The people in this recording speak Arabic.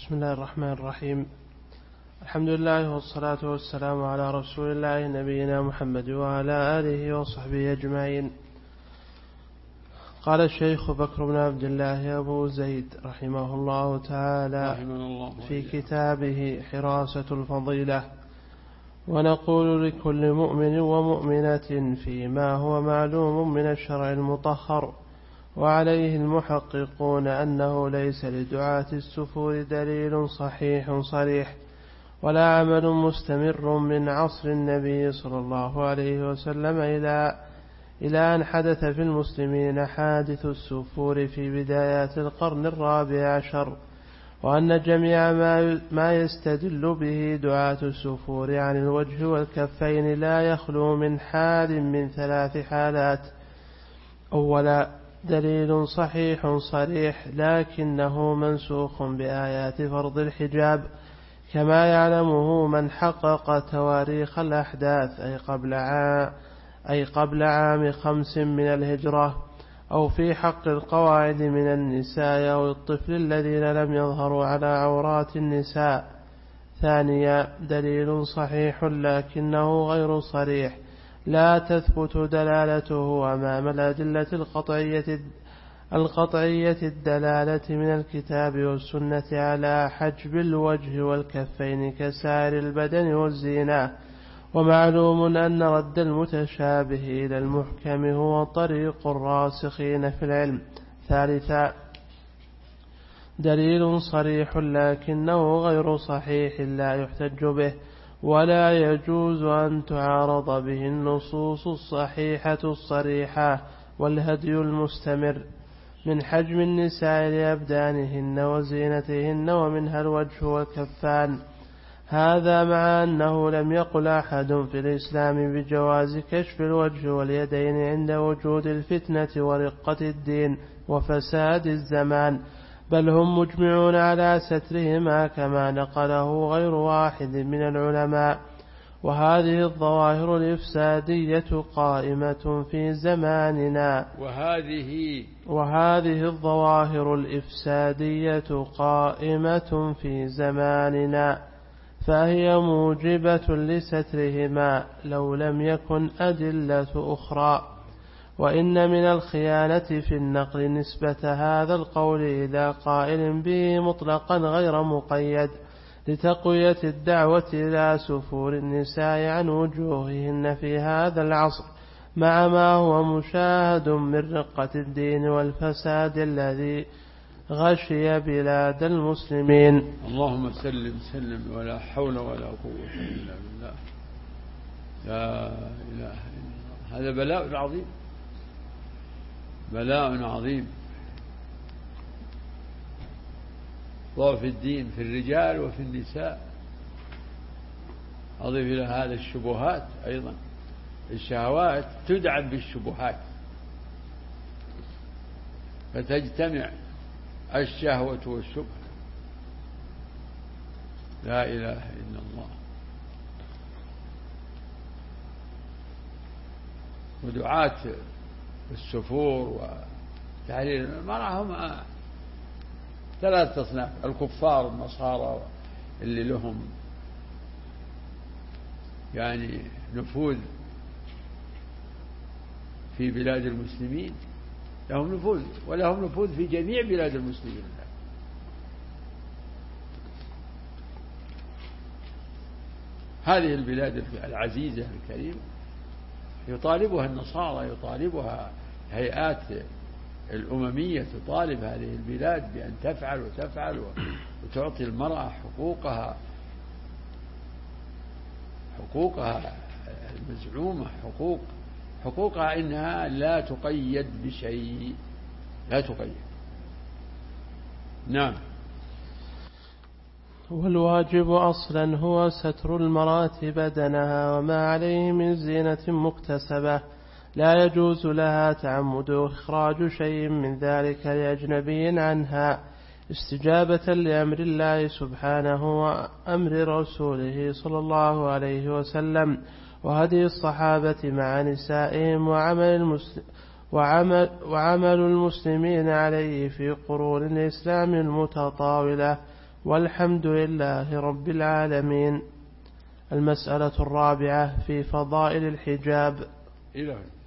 بسم الله الرحمن الرحيم. الحمد لله والصلاة والسلام على رسول الله نبينا محمد وعلى آله وصحبه أجمعين. قال الشيخ بكر بن عبد الله أبو زيد رحمه الله تعالى في كتابه حراسة الفضيلة: ونقول لكل مؤمن ومؤمنة فيما هو معلوم من الشرع المطهر وعليه المحققون أنه ليس لدعاة السفور دليل صحيح صريح ولا عمل مستمر من عصر النبي صلى الله عليه وسلم إلى أن حدث في المسلمين حادث السفور في بدايات القرن 14، وأن جميع ما يستدل به دعاة السفور عن الوجه والكفين لا يخلو من حال من 3 حالات: أولا، دليل صحيح صريح لكنه منسوخ بآيات فرض الحجاب كما يعلمه من حقق تواريخ الأحداث أي قبل عام 5 من الهجرة، أو في حق القواعد من النساء أو الطفل الذين لم يظهروا على عورات النساء. ثانيا، دليل صحيح لكنه غير صريح لا تثبت دلالته أمام الأدلة القطعية الدلالة من الكتاب والسنة على حجب الوجه والكفين كسائر البدن والزينة. ومعلوم أن رد المتشابه إلى المحكم هو طريق الراسخين في العلم. ثالثا، دليل صريح لكنه غير صحيح لا يحتج به ولا يجوز أن تعارض به النصوص الصحيحة الصريحة والهدي المستمر من حجم النساء لأبدانهن وزينتهن ومنها الوجه والكفان. هذا مع أنه لم يقل أحد في الإسلام بجواز كشف الوجه واليدين عند وجود الفتنة ورقة الدين وفساد الزمان، بل هم مجمعون على سترهما كما نقله غير واحد من العلماء. وهذه الظواهر الإفسادية قائمة في زماننا وهذه الظواهر الإفسادية قائمة في زماننا، فهي موجبة لسترهما لو لم يكن أدلة أخرى. وإن من الخيانة في النقل نسبة هذا القول إلى قائل به مطلقا غير مقيد لتقوية الدعوة إلى سفور النساء عن وجوههن في هذا العصر، مع ما هو مشاهد من رقة الدين والفساد الذي غشي بلاد المسلمين. اللهم سلم ولا حول ولا قوة إلا بالله. لا إله إلا الله. هذا بلاء عظيم، بلاء عظيم. ضعف الدين في الرجال وفي النساء. أضيف إلى هذا الشبهات أيضا، الشهوات تدعم بالشبهات فتجتمع الشهوة والشبهة. لا إله إلا الله. ودعاة السفور وتحرير المرأة هم 3 أصناف: الكفار النصارى اللي لهم يعني نفوذ في بلاد المسلمين، لهم نفوذ ولهم نفوذ في جميع بلاد المسلمين. هذه البلاد العزيزة الكريمة يطالبها النصارى، يطالبها هيئات الأممية، تطالب هذه البلاد بأن تفعل وتفعل وتعطي المرأة حقوقها المزعومة، حقوقها إنها لا تقيد بشيء، لا تقيد. نعم. والواجب أصلا هو ستر المرأة بدنها وما عليه من زينة مكتسبة، لا يجوز لها تعمد إخراج شيء من ذلك لأجنبي عنها استجابة لأمر الله سبحانه وأمر رسوله صلى الله عليه وسلم وهدي الصحابة مع نسائهم وعمل المسلمين عليه في قرون الإسلام المتطاولة. والحمد لله رب العالمين. المسألة الرابعة في فضائل الحجاب. إلى